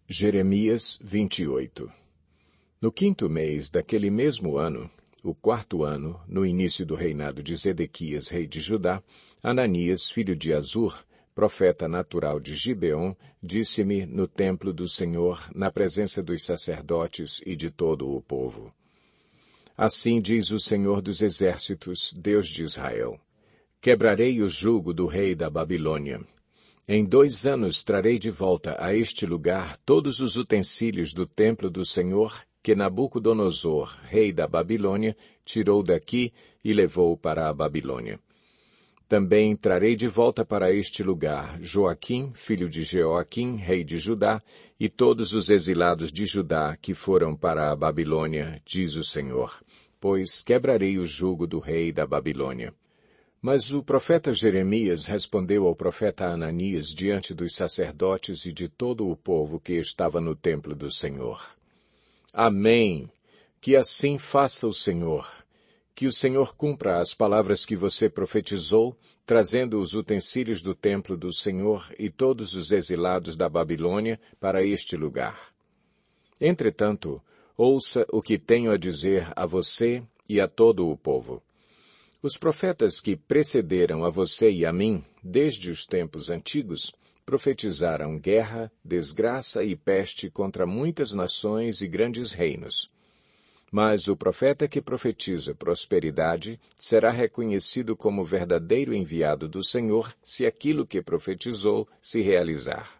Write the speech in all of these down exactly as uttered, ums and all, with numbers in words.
Jeremias vinte e oito. No quinto mês daquele mesmo ano, o quarto ano, no início do reinado de Zedequias, rei de Judá, Ananias, filho de Azur, profeta natural de Gibeon, disse-me no templo do Senhor, na presença dos sacerdotes e de todo o povo. Assim diz o Senhor dos Exércitos, Deus de Israel: Quebrarei o jugo do rei da Babilônia. Em dois anos trarei de volta a este lugar todos os utensílios do templo do Senhor que Nabucodonosor, rei da Babilônia, tirou daqui e levou para a Babilônia. Também trarei de volta para este lugar Joaquim, filho de Jeoaquim, rei de Judá, e todos os exilados de Judá que foram para a Babilônia, diz o Senhor, pois quebrarei o jugo do rei da Babilônia. Mas o profeta Jeremias respondeu ao profeta Ananias diante dos sacerdotes e de todo o povo que estava no templo do Senhor. Amém! Que assim faça o Senhor. Que o Senhor cumpra as palavras que você profetizou, trazendo os utensílios do templo do Senhor e todos os exilados da Babilônia para este lugar. Entretanto, ouça o que tenho a dizer a você e a todo o povo. Os profetas que precederam a você e a mim, desde os tempos antigos, profetizaram guerra, desgraça e peste contra muitas nações e grandes reinos. Mas o profeta que profetiza prosperidade será reconhecido como verdadeiro enviado do Senhor se aquilo que profetizou se realizar.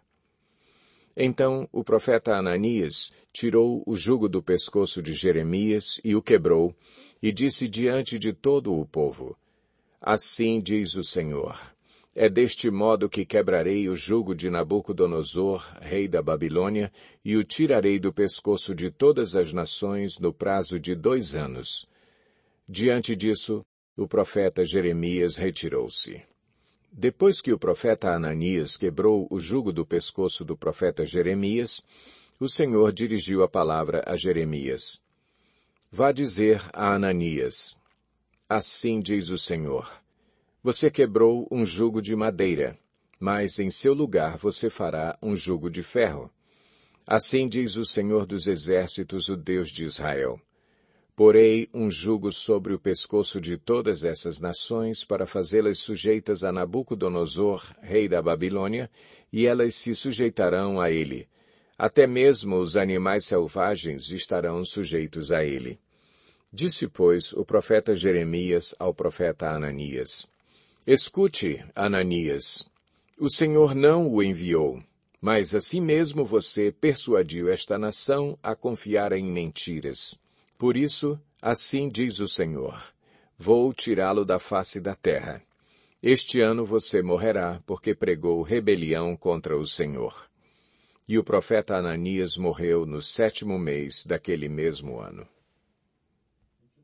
Então o profeta Ananias tirou o jugo do pescoço de Jeremias e o quebrou, e disse diante de todo o povo: Assim diz o Senhor, é deste modo que quebrarei o jugo de Nabucodonosor, rei da Babilônia, e o tirarei do pescoço de todas as nações no prazo de dois anos. Diante disso, o profeta Jeremias retirou-se. Depois que o profeta Ananias quebrou o jugo do pescoço do profeta Jeremias, o Senhor dirigiu a palavra a Jeremias. Vá dizer a Ananias: Assim diz o Senhor, você quebrou um jugo de madeira, mas em seu lugar você fará um jugo de ferro. Assim diz o Senhor dos Exércitos, o Deus de Israel. Porei um jugo sobre o pescoço de todas essas nações para fazê-las sujeitas a Nabucodonosor, rei da Babilônia, e elas se sujeitarão a ele. Até mesmo os animais selvagens estarão sujeitos a ele. Disse, pois, o profeta Jeremias ao profeta Ananias: Escute, Ananias, o Senhor não o enviou, mas assim mesmo você persuadiu esta nação a confiar em mentiras. Por isso, assim diz o Senhor, vou tirá-lo da face da terra. Este ano você morrerá, porque pregou rebelião contra o Senhor. E o profeta Ananias morreu no sétimo mês daquele mesmo ano.